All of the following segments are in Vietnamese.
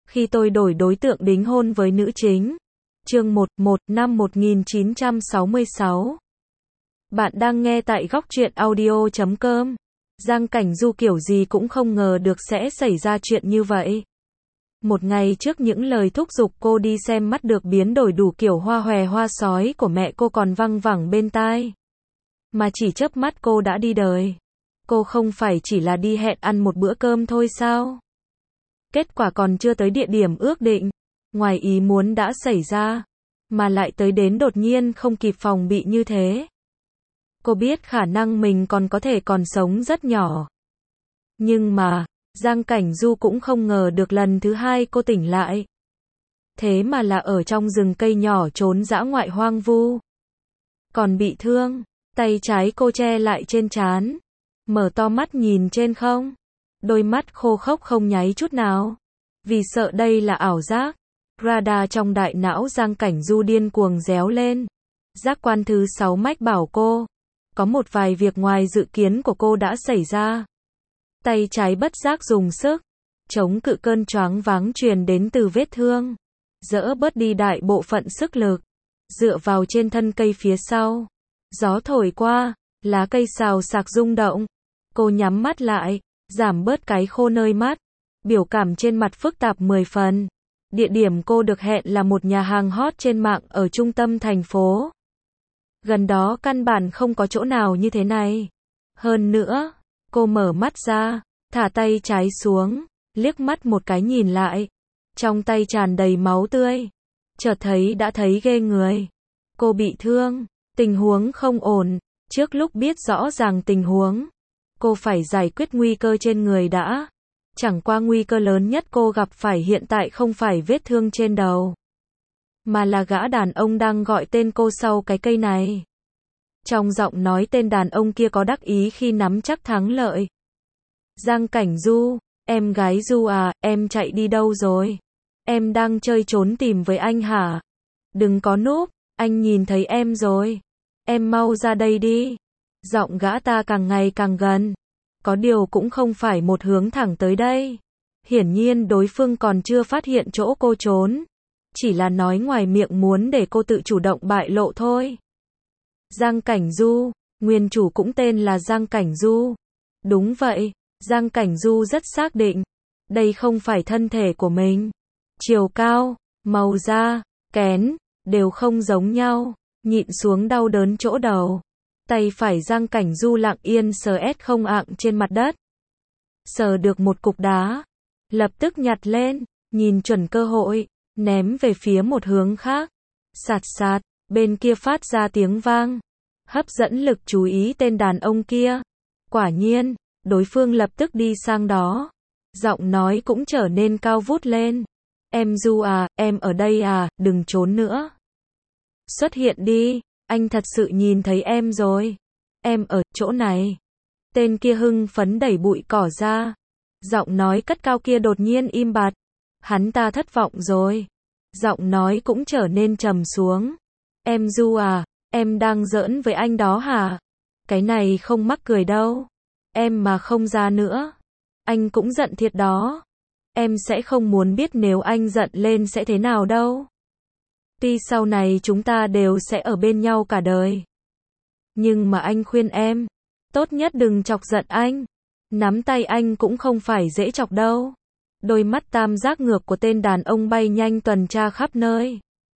Khi tôi đổi đối tượng đính hôn với nữ chính. Chương 11 năm 1966. Bạn đang nghe tại góc truyện audio.com. Giang Cảnh Du kiểu gì cũng không ngờ được sẽ xảy ra chuyện như vậy. Một ngày trước những lời thúc giục cô đi xem mắt được biến đổi đủ kiểu hoa hòe hoa sói của mẹ cô còn văng vẳng bên tai. Mà chỉ chớp mắt cô đã đi đời. Cô không phải chỉ là đi hẹn ăn một bữa cơm thôi sao? Kết quả còn chưa tới địa điểm ước định, ngoài ý muốn đã xảy ra, mà lại tới đến đột nhiên không kịp phòng bị như thế. Cô biết khả năng mình còn có thể còn sống rất nhỏ. Nhưng mà, Giang Cảnh Du cũng không ngờ được lần thứ hai cô tỉnh lại. Thế mà là ở trong rừng cây nhỏ trốn dã ngoại hoang vu. Còn bị thương, tay trái cô che lại trên trán, mở to mắt nhìn trên không. Đôi mắt khô khốc không nháy chút nào. Vì sợ đây là ảo giác, radar trong đại não Giang Cảnh Du điên cuồng réo lên. Giác quan thứ 6 mách bảo cô, có một vài việc ngoài dự kiến của cô đã xảy ra. Tay trái bất giác dùng sức, chống cự cơn choáng váng truyền đến từ vết thương. Dỡ bớt đi đại bộ phận sức lực, dựa vào trên thân cây phía sau. Gió thổi qua, lá cây xào xạc rung động. Cô nhắm mắt lại, giảm bớt cái khô nơi mắt. Biểu cảm trên mặt phức tạp 10 phần. Địa điểm cô được hẹn là một nhà hàng hot trên mạng ở trung tâm thành phố. Gần đó căn bản không có chỗ nào như thế này. Hơn nữa, cô mở mắt ra, thả tay trái xuống, liếc mắt một cái nhìn lại. Trong tay tràn đầy máu tươi. Chợt thấy đã thấy ghê người. Cô bị thương, tình huống không ổn. Trước lúc biết rõ ràng tình huống, cô phải giải quyết nguy cơ trên người đã. Chẳng qua nguy cơ lớn nhất cô gặp phải hiện tại không phải vết thương trên đầu, mà là gã đàn ông đang gọi tên cô sau cái cây này. Trong giọng nói tên đàn ông kia có đắc ý khi nắm chắc thắng lợi. Giang Cảnh Du, em gái Du à, em chạy đi đâu rồi? Em đang chơi trốn tìm với anh hả? Đừng có núp, anh nhìn thấy em rồi. Em mau ra đây đi. Giọng gã ta càng ngày càng gần. Có điều cũng không phải một hướng thẳng tới đây. Hiển nhiên đối phương còn chưa phát hiện chỗ cô trốn. Chỉ là nói ngoài miệng muốn để cô tự chủ động bại lộ thôi. Giang Cảnh Du, nguyên chủ cũng tên là Giang Cảnh Du. Đúng vậy, Giang Cảnh Du rất xác định. Đây không phải thân thể của mình. Chiều cao, màu da, kén, đều không giống nhau. Nhịn xuống đau đớn chỗ đầu. Tay phải Giang Cảnh Du lặng yên sờ không ạng trên mặt đất. Sờ được một cục đá. Lập tức nhặt lên, nhìn chuẩn cơ hội, ném về phía một hướng khác. Sạt sạt, bên kia phát ra tiếng vang. Hấp dẫn lực chú ý tên đàn ông kia. Quả nhiên, đối phương lập tức đi sang đó. Giọng nói cũng trở nên cao vút lên. Em Du à, em ở đây à, đừng trốn nữa. Xuất hiện đi. Anh thật sự nhìn thấy em rồi. Em ở chỗ này. Tên kia hưng phấn đẩy bụi cỏ ra. Giọng nói cất cao kia đột nhiên im bặt. Hắn ta thất vọng rồi. Giọng nói cũng trở nên trầm xuống. Em Du à, em đang giỡn với anh đó hả? Cái này không mắc cười đâu. Em mà không ra nữa, anh cũng giận thiệt đó. Em sẽ không muốn biết nếu anh giận lên sẽ thế nào đâu. Tuy sau này chúng ta đều sẽ ở bên nhau cả đời. Nhưng mà anh khuyên em, tốt nhất đừng chọc giận anh. Nắm tay anh cũng không phải dễ chọc đâu. Đôi mắt tam giác ngược của tên đàn ông bay nhanh tuần tra khắp nơi.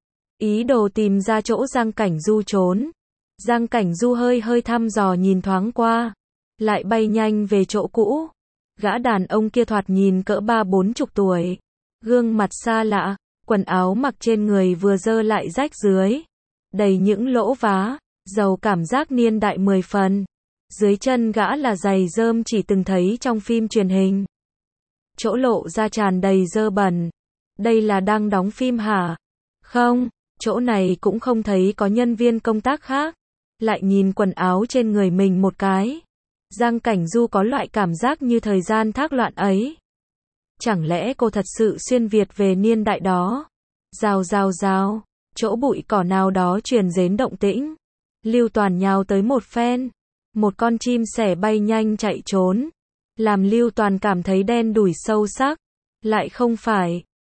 Ý đồ tìm ra chỗ Giang Cảnh Du trốn. Giang Cảnh Du hơi thăm dò nhìn thoáng qua. Lại bay nhanh về chỗ cũ. Gã đàn ông kia thoạt nhìn cỡ 30-40 tuổi. Gương mặt xa lạ. Quần áo mặc trên người vừa dơ lại rách dưới. Đầy những lỗ vá. Giàu cảm giác niên đại 10 phần. Dưới chân gã là giày rơm chỉ từng thấy trong phim truyền hình. Chỗ lộ ra tràn đầy dơ bẩn. Đây là đang đóng phim hả? Không, chỗ này cũng không thấy có nhân viên công tác khác. Lại nhìn quần áo trên người mình một cái. Giang Cảnh Du có loại cảm giác như thời gian thác loạn ấy. Chẳng lẽ cô thật sự xuyên Việt về niên đại đó? Rào rào rào, chỗ bụi cỏ nào đó truyền đến động tĩnh. Lưu Toàn nhào tới một phen. Một con chim sẻ bay nhanh chạy trốn. Làm Lưu Toàn cảm thấy đen đủi sâu sắc. Lại không phải.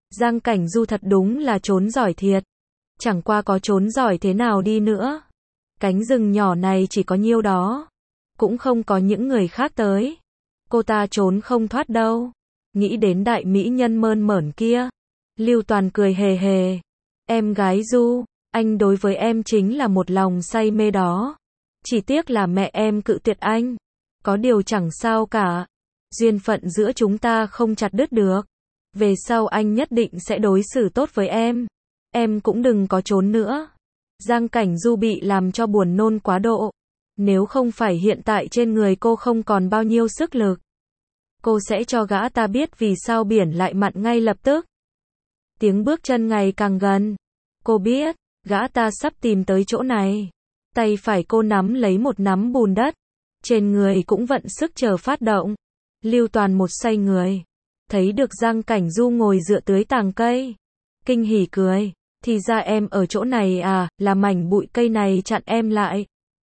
Giang Cảnh Du thật đúng là trốn giỏi thiệt. Chẳng qua có trốn giỏi thế nào đi nữa. Cánh rừng nhỏ này chỉ có nhiêu đó. Cũng không có những người khác tới. Cô ta trốn không thoát đâu. Nghĩ đến đại mỹ nhân mơn mởn kia. Lưu Toàn cười hề hề. Em gái Du, anh đối với em chính là một lòng say mê đó. Chỉ tiếc là mẹ em cự tuyệt anh. Có điều chẳng sao cả. Duyên phận giữa chúng ta không chặt đứt được. Về sau anh nhất định sẽ đối xử tốt với em. Em cũng đừng có trốn nữa. Giang Cảnh Du bị làm cho buồn nôn quá độ. Nếu không phải hiện tại trên người cô không còn bao nhiêu sức lực, cô sẽ cho gã ta biết vì sao biển lại mặn ngay lập tức. Tiếng bước chân ngày càng gần. Cô biết, gã ta sắp tìm tới chỗ này. Tay phải cô nắm lấy một nắm bùn đất. Trên người cũng vận sức chờ phát động. Lưu Toàn một xoay người. Thấy được Giang Cảnh Du ngồi dựa tdưới tàng cây. Kinh hỉ cười. Thì ra em ở chỗ này à, là mảnh bụi cây này chặn em lại.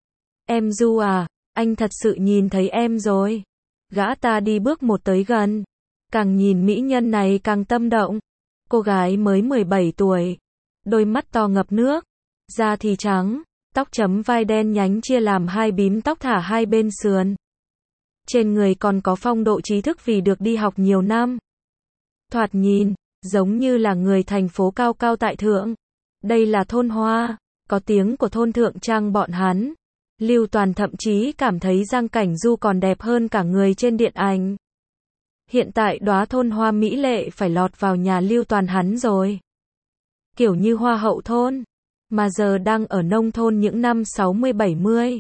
Em Du à, anh thật sự nhìn thấy em rồi. Gã ta đi bước một tới gần. Càng nhìn mỹ nhân này càng tâm động. Cô gái mới 17 tuổi. Đôi mắt to ngập nước. Da thì trắng. Tóc chấm vai đen nhánh chia làm hai bím tóc thả hai bên sườn. Trên người còn có phong độ trí thức vì được đi học nhiều năm. Thoạt nhìn, giống như là người thành phố cao cao tại thượng. Đây là thôn hoa, có tiếng của thôn thượng trang bọn hắn. Lưu Toàn thậm chí cảm thấy Giang Cảnh Du còn đẹp hơn cả người trên điện ảnh. Hiện tại đóa thôn hoa mỹ lệ phải lọt vào nhà Lưu Toàn hắn rồi. Kiểu như hoa hậu thôn, mà giờ đang ở nông thôn những năm 60-70.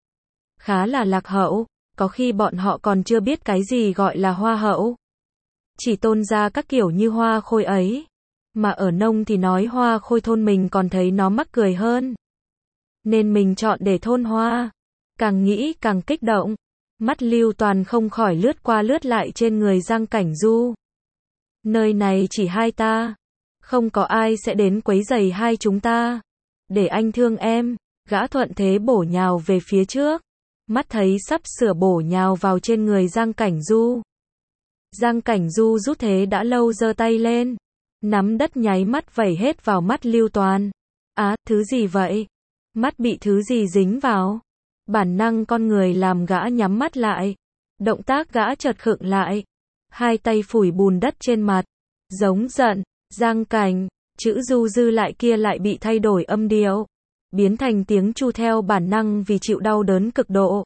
Khá là lạc hậu, có khi bọn họ còn chưa biết cái gì gọi là hoa hậu. Chỉ tôn ra các kiểu như hoa khôi ấy. Mà ở nông thì nói hoa khôi thôn mình còn thấy nó mắc cười hơn. Nên mình chọn để thôn hoa. Càng nghĩ càng kích động. Mắt Lưu Toàn không khỏi lướt qua lướt lại trên người Giang Cảnh Du. Nơi này chỉ hai ta. Không có ai sẽ đến quấy rầy hai chúng ta. Để anh thương em. Gã thuận thế bổ nhào về phía trước. Mắt thấy sắp sửa bổ nhào vào trên người Giang Cảnh Du. Giang Cảnh Du rút thế đã lâu giơ tay lên. Nắm đất nháy mắt vẩy hết vào mắt Lưu Toàn. Á, thứ gì vậy? Mắt bị thứ gì dính vào? Bản năng con người làm gã nhắm mắt lại. Động tác gã chợt khựng lại. Hai tay phủi bùn đất trên mặt. Giống giận, Giang Cảnh, chữ Du dư lại kia lại bị thay đổi âm điệu. Biến thành tiếng chu theo bản năng vì chịu đau đớn cực độ.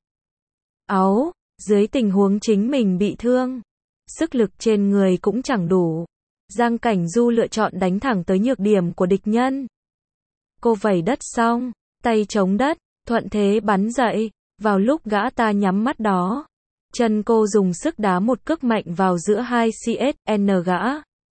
Áu, dưới tình huống chính mình bị thương. Sức lực trên người cũng chẳng đủ. Giang Cảnh Du lựa chọn đánh thẳng tới nhược điểm của địch nhân. Cô vẩy đất xong, tay chống đất, thuận thế bắn dậy. Vào lúc gã ta nhắm mắt đó, chân cô dùng sức đá một cước mạnh vào giữa hai CSN gã.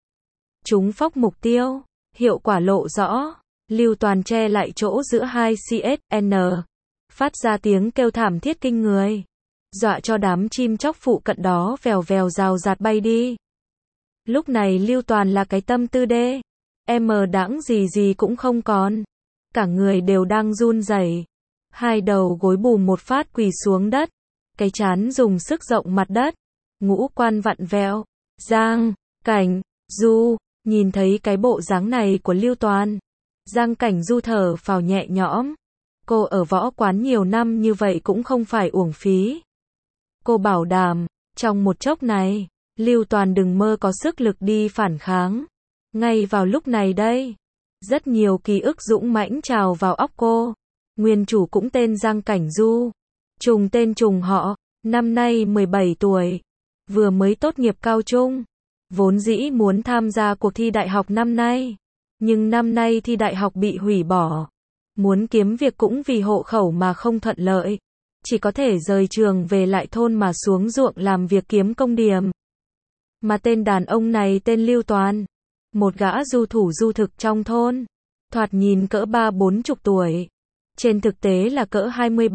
Trúng phóc mục tiêu, hiệu quả lộ rõ. Lưu Toàn che lại chỗ giữa hai CSN, phát ra tiếng kêu thảm thiết kinh người, dọa cho đám chim chóc phụ cận đó vèo vèo rào rạt bay đi. Lúc này Lưu Toàn là cái tâm tư đê, đãng gì gì cũng không còn, cả người đều đang run rẩy, hai đầu gối bùm một phát quỳ xuống đất, cái trán dùng sức rộng mặt đất, ngũ quan vặn vẹo. Giang Cảnh Du nhìn thấy cái bộ dáng này của Lưu Toàn, Giang Cảnh Du thở phào nhẹ nhõm. Cô ở võ quán nhiều năm như vậy cũng không phải uổng phí. Cô bảo đảm, trong một chốc này, Lưu Toàn đừng mơ có sức lực đi phản kháng. Ngay vào lúc này đây, rất nhiều ký ức dũng mãnh trào vào óc cô. Nguyên chủ cũng tên Giang Cảnh Du. Trùng tên trùng họ, năm nay 17 tuổi. Vừa mới tốt nghiệp cao trung. Vốn dĩ muốn tham gia cuộc thi đại học năm nay. Nhưng năm nay thi đại học bị hủy bỏ. Muốn kiếm việc cũng vì hộ khẩu mà không thuận lợi. Chỉ có thể rời trường về lại thôn mà xuống ruộng làm việc kiếm công điểm. Mà tên đàn ông này tên Lưu Toàn. Một gã du thủ du thực trong thôn. Thoạt nhìn cỡ 30-40 tuổi. Trên thực tế là cỡ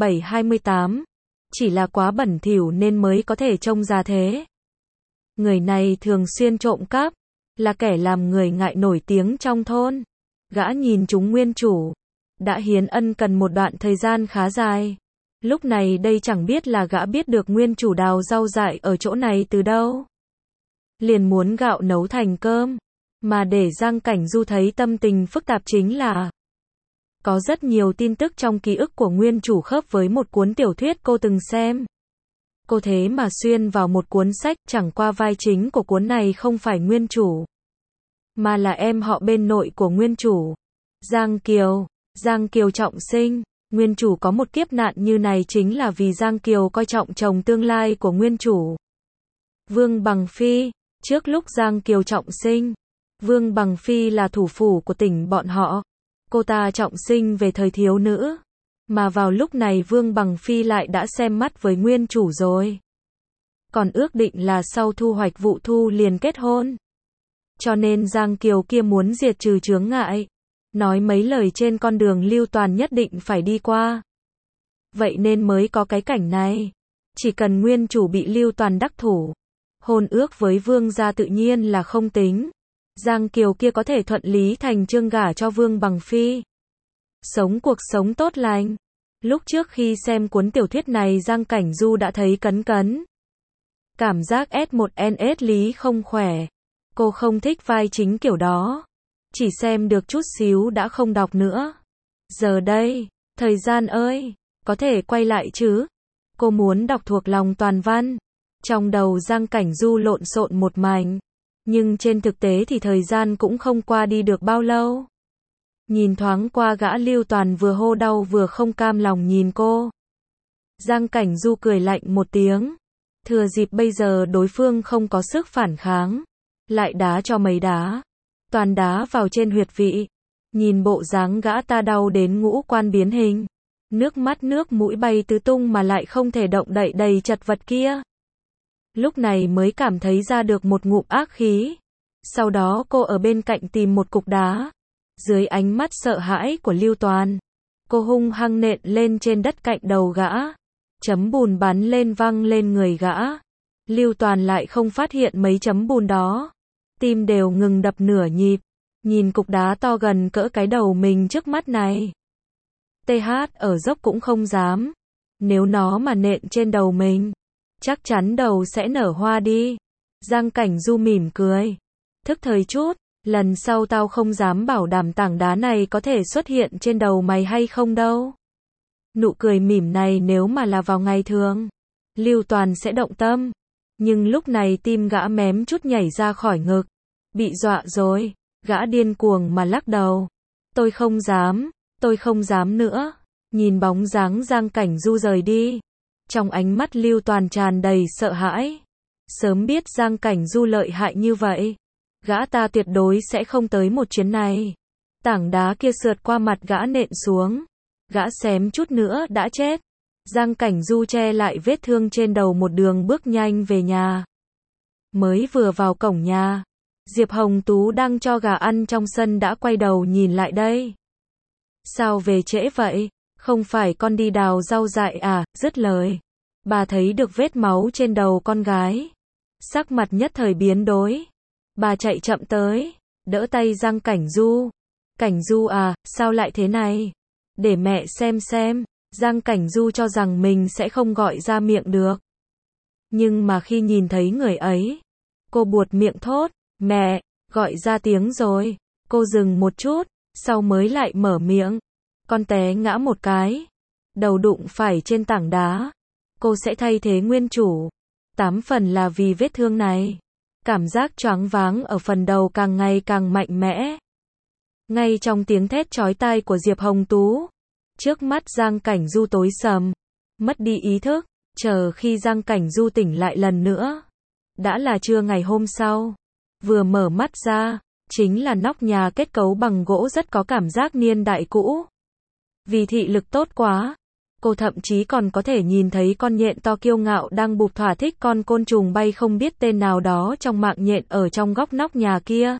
27-28. Chỉ là quá bẩn thỉu nên mới có thể trông ra thế. Người này thường xuyên trộm cắp. Là kẻ làm người ngại nổi tiếng trong thôn. Gã nhìn chúng nguyên chủ. Đã hiến ân cần một đoạn thời gian khá dài. Lúc này đây chẳng biết là gã biết được nguyên chủ đào rau dại ở chỗ này từ đâu. Liền muốn gạo nấu thành cơm. Mà để Giang Cảnh Du thấy tâm tình phức tạp chính là có rất nhiều tin tức trong ký ức của nguyên chủ khớp với một cuốn tiểu thuyết cô từng xem. Cô thế mà xuyên vào một cuốn sách, chẳng qua vai chính của cuốn này không phải nguyên chủ, mà là em họ bên nội của nguyên chủ, Giang Kiều. Giang Kiều trọng sinh. Nguyên chủ có một kiếp nạn như này chính là vì Giang Kiều coi trọng chồng tương lai của nguyên chủ, Vương Bằng Phi. Trước lúc Giang Kiều trọng sinh, Vương Bằng Phi là thủ phủ của tỉnh bọn họ. Cô ta trọng sinh về thời thiếu nữ, mà vào lúc này Vương Bằng Phi lại đã xem mắt với nguyên chủ rồi. Còn ước định là sau thu hoạch vụ thu liền kết hôn. Cho nên Giang Kiều kia muốn diệt trừ chướng ngại, nói mấy lời trên con đường Lưu Toàn nhất định phải đi qua. Vậy nên mới có cái cảnh này. Chỉ cần nguyên chủ bị Lưu Toàn đắc thủ, hôn ước với Vương gia tự nhiên là không tính. Giang Kiều kia có thể thuận lý thành chương gả cho Vương Bằng Phi, sống cuộc sống tốt lành. Lúc trước khi xem cuốn tiểu thuyết này Giang Cảnh Du đã thấy cấn cấn. Cảm giác S1NS Lý không khỏe. Cô không thích vai chính kiểu đó. Chỉ xem được chút xíu đã không đọc nữa. Giờ đây, thời gian ơi, có thể quay lại chứ? Cô muốn đọc thuộc lòng toàn văn. Trong đầu Giang Cảnh Du lộn xộn một mảnh. Nhưng trên thực tế thì thời gian cũng không qua đi được bao lâu. Nhìn thoáng qua gã Lưu Toàn vừa hô đau vừa không cam lòng nhìn cô. Giang Cảnh Du cười lạnh một tiếng. Thừa dịp bây giờ đối phương không có sức phản kháng, lại đá cho mấy đá. Toàn đá vào trên huyệt vị. Nhìn bộ dáng gã ta đau đến ngũ quan biến hình. Nước mắt nước mũi bay tứ tung mà lại không thể động đậy đầy chật vật kia. Lúc này mới cảm thấy ra được một ngụm ác khí. Sau đó cô ở bên cạnh tìm một cục đá. Dưới ánh mắt sợ hãi của Lưu Toàn, cô hung hăng nện lên trên đất cạnh đầu gã. Chấm bùn bắn lên văng lên người gã. Lưu Toàn lại không phát hiện mấy chấm bùn đó. Tim đều ngừng đập nửa nhịp. Nhìn cục đá to gần cỡ cái đầu mình trước mắt này. TH ở dốc cũng không dám. Nếu nó mà nện trên đầu mình, chắc chắn đầu sẽ nở hoa đi. Giang Cảnh Du mỉm cười. Thức thời chút, lần sau tao không dám bảo đảm tảng đá này có thể xuất hiện trên đầu mày hay không đâu. Nụ cười mỉm này nếu mà là vào ngày thường, Lưu Toàn sẽ động tâm. Nhưng lúc này tim gã mém chút nhảy ra khỏi ngực. Bị dọa rồi, gã điên cuồng mà lắc đầu. Tôi không dám nữa. Nhìn bóng dáng Giang Cảnh Du rời đi. Trong ánh mắt Lưu Toàn tràn đầy sợ hãi. Sớm biết Giang Cảnh Du lợi hại như vậy, gã ta tuyệt đối sẽ không tới một chuyến này. Tảng đá kia sượt qua mặt gã nện xuống. Gã xém chút nữa đã chết. Giang Cảnh Du che lại vết thương trên đầu một đường bước nhanh về nhà. Mới vừa vào cổng nhà, Diệp Hồng Tú đang cho gà ăn trong sân đã quay đầu nhìn lại đây. Sao về trễ vậy? Không phải con đi đào rau dại à? Dứt lời, bà thấy được vết máu trên đầu con gái. Sắc mặt nhất thời biến đổi. Bà chạy chậm tới, đỡ tay Giang Cảnh Du. Cảnh Du à, sao lại thế này? Để mẹ xem. Giang Cảnh Du cho rằng mình sẽ không gọi ra miệng được. Nhưng mà khi nhìn thấy người ấy, cô buột miệng thốt, mẹ, gọi ra tiếng rồi. Cô dừng một chút, sau mới lại mở miệng. Con té ngã một cái, đầu đụng phải trên tảng đá. Cô sẽ thay thế nguyên chủ. 8 phần là vì vết thương này. Cảm giác choáng váng ở phần đầu càng ngày càng mạnh mẽ. Ngay trong tiếng thét chói tai của Diệp Hồng Tú, trước mắt Giang Cảnh Du tối sầm, mất đi ý thức. Chờ khi Giang Cảnh Du tỉnh lại lần nữa, đã là trưa ngày hôm sau. Vừa mở mắt ra, chính là nóc nhà kết cấu bằng gỗ rất có cảm giác niên đại cũ. Vì thị lực tốt quá, cô thậm chí còn có thể nhìn thấy con nhện to kiêu ngạo đang bụp thỏa thích con côn trùng bay không biết tên nào đó trong mạng nhện ở trong góc nóc nhà kia.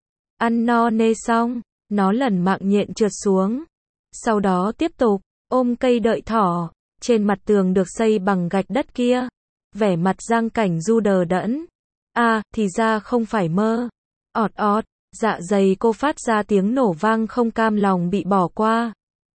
Ăn no nê xong, nó lần mạng nhện trượt xuống. Sau đó tiếp tục ôm cây đợi thỏ trên mặt tường được xây bằng gạch đất kia. Vẻ mặt Giang Cảnh Du đờ đẫn. Thì ra không phải mơ. Ọt, dạ dày cô phát ra tiếng nổ vang không cam lòng bị bỏ qua.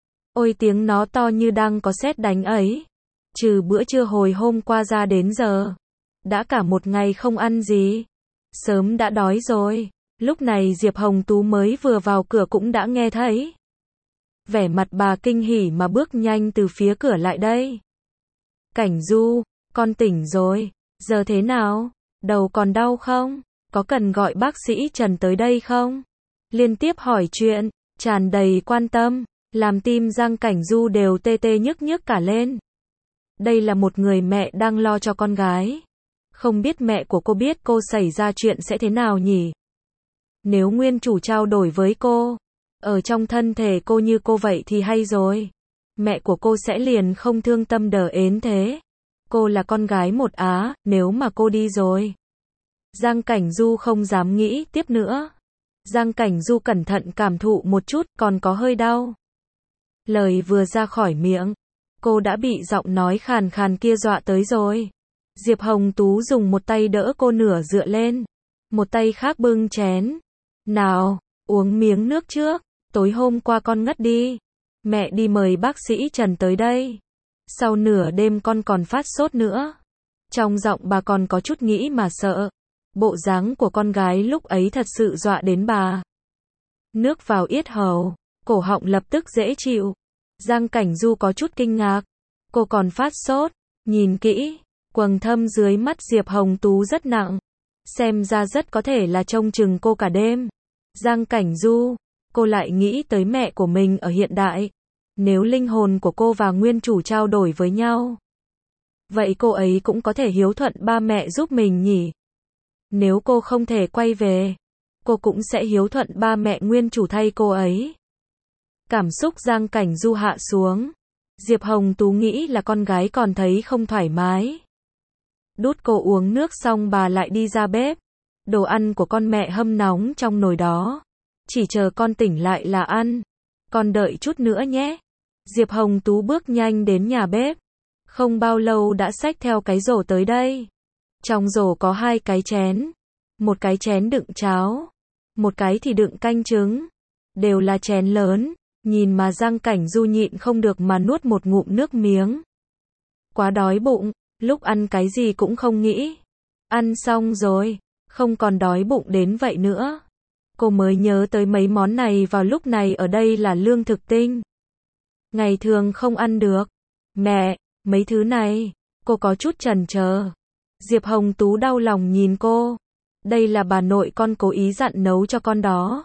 Ôi tiếng nó to như đang có sét đánh ấy. Trừ bữa trưa hồi hôm qua ra đến giờ, đã cả một ngày không ăn gì. Sớm đã đói rồi. Lúc này Diệp Hồng Tú mới vừa vào cửa cũng đã nghe thấy. Vẻ mặt bà kinh hỉ mà bước nhanh từ phía cửa lại đây. Cảnh Du, con tỉnh rồi, giờ thế nào? Đầu còn đau không? Có cần gọi bác sĩ Trần tới đây không? Liên tiếp hỏi chuyện, tràn đầy quan tâm, làm tim Giang Cảnh Du đều tê tê nhức nhức cả lên. Đây là một người mẹ đang lo cho con gái. Không biết mẹ của cô biết cô xảy ra chuyện sẽ thế nào nhỉ? Nếu nguyên chủ trao đổi với cô, ở trong thân thể cô như cô vậy thì hay rồi. Mẹ của cô sẽ liền không thương tâm đờ ến thế. Cô là con gái một Á, nếu mà cô đi rồi. Giang Cảnh Du không dám nghĩ tiếp nữa. Giang Cảnh Du cẩn thận cảm thụ một chút, còn có hơi đau. Lời vừa ra khỏi miệng, cô đã bị giọng nói khàn khàn kia dọa tới rồi. Diệp Hồng Tú dùng một tay đỡ cô nửa dựa lên, một tay khác bưng chén. Nào, uống miếng nước trước, tối hôm qua con ngất đi. Mẹ đi mời bác sĩ Trần tới đây. Sau nửa đêm con còn phát sốt nữa. Trong giọng bà còn có chút nghĩ mà sợ. Bộ dáng của con gái lúc ấy thật sự dọa đến bà. Nước vào yết hầu, cổ họng lập tức dễ chịu. Giang Cảnh Du có chút kinh ngạc. Cô còn phát sốt, nhìn kỹ, quầng thâm dưới mắt Diệp Hồng Tú rất nặng. Xem ra rất có thể là trông chừng cô cả đêm. Giang Cảnh Du, cô lại nghĩ tới mẹ của mình ở hiện đại. Nếu linh hồn của cô và nguyên chủ trao đổi với nhau, vậy cô ấy cũng có thể hiếu thuận ba mẹ giúp mình nhỉ? Nếu cô không thể quay về, cô cũng sẽ hiếu thuận ba mẹ nguyên chủ thay cô ấy. Cảm xúc Giang Cảnh Du hạ xuống. Diệp Hồng Tú nghĩ là con gái còn thấy không thoải mái. Đút cô uống nước xong bà lại đi ra bếp. Đồ ăn của con mẹ hâm nóng trong nồi đó. Chỉ chờ con tỉnh lại là ăn. Con đợi chút nữa nhé. Diệp Hồng Tú bước nhanh đến nhà bếp. Không bao lâu đã xách theo cái rổ tới đây. Trong rổ có 2 cái chén. Một cái chén đựng cháo. Một cái thì đựng canh trứng. Đều là chén lớn. Nhìn mà Giang Cảnh Du nhịn không được mà nuốt một ngụm nước miếng. Quá đói bụng. Lúc ăn cái gì cũng không nghĩ. Ăn xong rồi. Không còn đói bụng đến vậy nữa. Cô mới nhớ tới mấy món này vào lúc này ở đây là lương thực tinh. Ngày thường không ăn được. Mẹ, mấy thứ này, cô có chút chần chờ. Diệp Hồng Tú đau lòng nhìn cô. Đây là bà nội con cố ý dặn nấu cho con đó.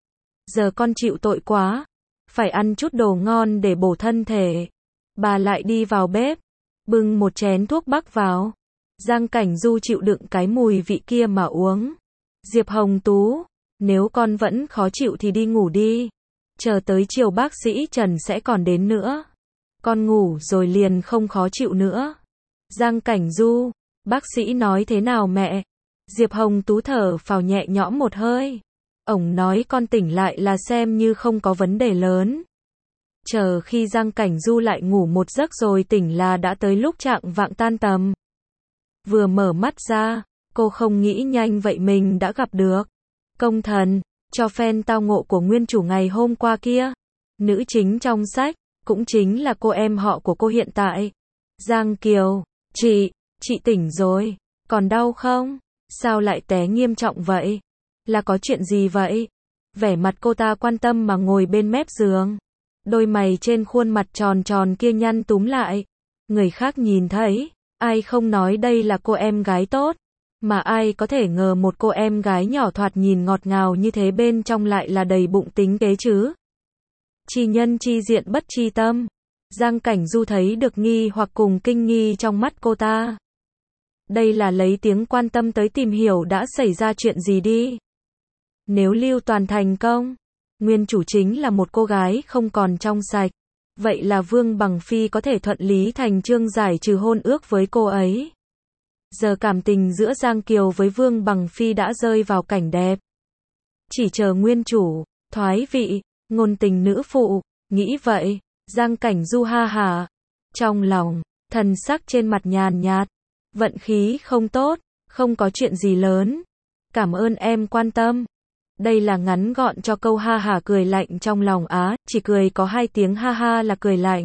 Giờ con chịu tội quá. Phải ăn chút đồ ngon để bổ thân thể. Bà lại đi vào bếp. Bưng một chén thuốc bắc vào. Giang Cảnh Du chịu đựng cái mùi vị kia mà uống. Diệp Hồng Tú, nếu con vẫn khó chịu thì đi ngủ đi. Chờ tới chiều bác sĩ Trần sẽ còn đến nữa. Con ngủ rồi liền không khó chịu nữa. Giang Cảnh Du, bác sĩ nói thế nào mẹ? Diệp Hồng Tú thở phào nhẹ nhõm một hơi. Ổng nói con tỉnh lại là xem như không có vấn đề lớn. Chờ khi Giang Cảnh Du lại ngủ một giấc rồi tỉnh là đã tới lúc chạng vạng tan tầm. Vừa mở mắt ra, cô không nghĩ nhanh vậy mình đã gặp được công thần, cho fan tao ngộ của nguyên chủ ngày hôm qua kia. Nữ chính trong sách, cũng chính là cô em họ của cô hiện tại. Giang Kiều, chị tỉnh rồi, còn đau không? Sao lại té nghiêm trọng vậy? Là có chuyện gì vậy? Vẻ mặt cô ta quan tâm mà ngồi bên mép giường. Đôi mày trên khuôn mặt tròn tròn kia nhăn túm lại. Người khác nhìn thấy, ai không nói đây là cô em gái tốt. Mà ai có thể ngờ một cô em gái nhỏ thoạt nhìn ngọt ngào như thế bên trong lại là đầy bụng tính kế chứ. Chi nhân chi diện bất chi tâm. Giang Cảnh Du thấy được nghi hoặc cùng kinh nghi trong mắt cô ta. Đây là lấy tiếng quan tâm tới tìm hiểu đã xảy ra chuyện gì đi. Nếu Lưu Toàn thành công, nguyên chủ chính là một cô gái không còn trong sạch. Vậy là Vương Bằng Phi có thể thuận lý thành chương giải trừ hôn ước với cô ấy. Giờ cảm tình giữa Giang Kiều với Vương Bằng Phi đã rơi vào cảnh đẹp. Chỉ chờ nguyên chủ, thoái vị, ngôn tình nữ phụ, nghĩ vậy, Giang Cảnh Du ha hả. Trong lòng, thần sắc trên mặt nhàn nhạt, vận khí không tốt, không có chuyện gì lớn. Cảm ơn em quan tâm. Đây là ngắn gọn cho câu ha hả cười lạnh trong lòng Á, chỉ cười có 2 tiếng ha ha là cười lạnh.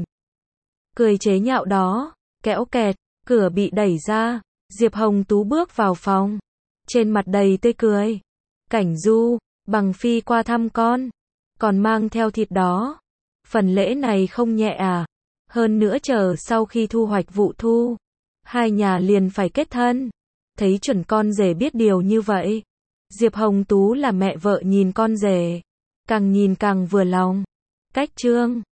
Cười chế nhạo đó, kẽo kẹt, cửa bị đẩy ra. Diệp Hồng Tú bước vào phòng. Trên mặt đầy tươi cười. Cảnh Du, bằng phi qua thăm con, còn mang theo thịt đó. Phần lễ này không nhẹ à? Hơn nữa chờ sau khi thu hoạch vụ thu, hai nhà liền phải kết thân. Thấy chuẩn con rể biết điều như vậy, Diệp Hồng Tú là mẹ vợ nhìn con rể, càng nhìn càng vừa lòng. Cách chương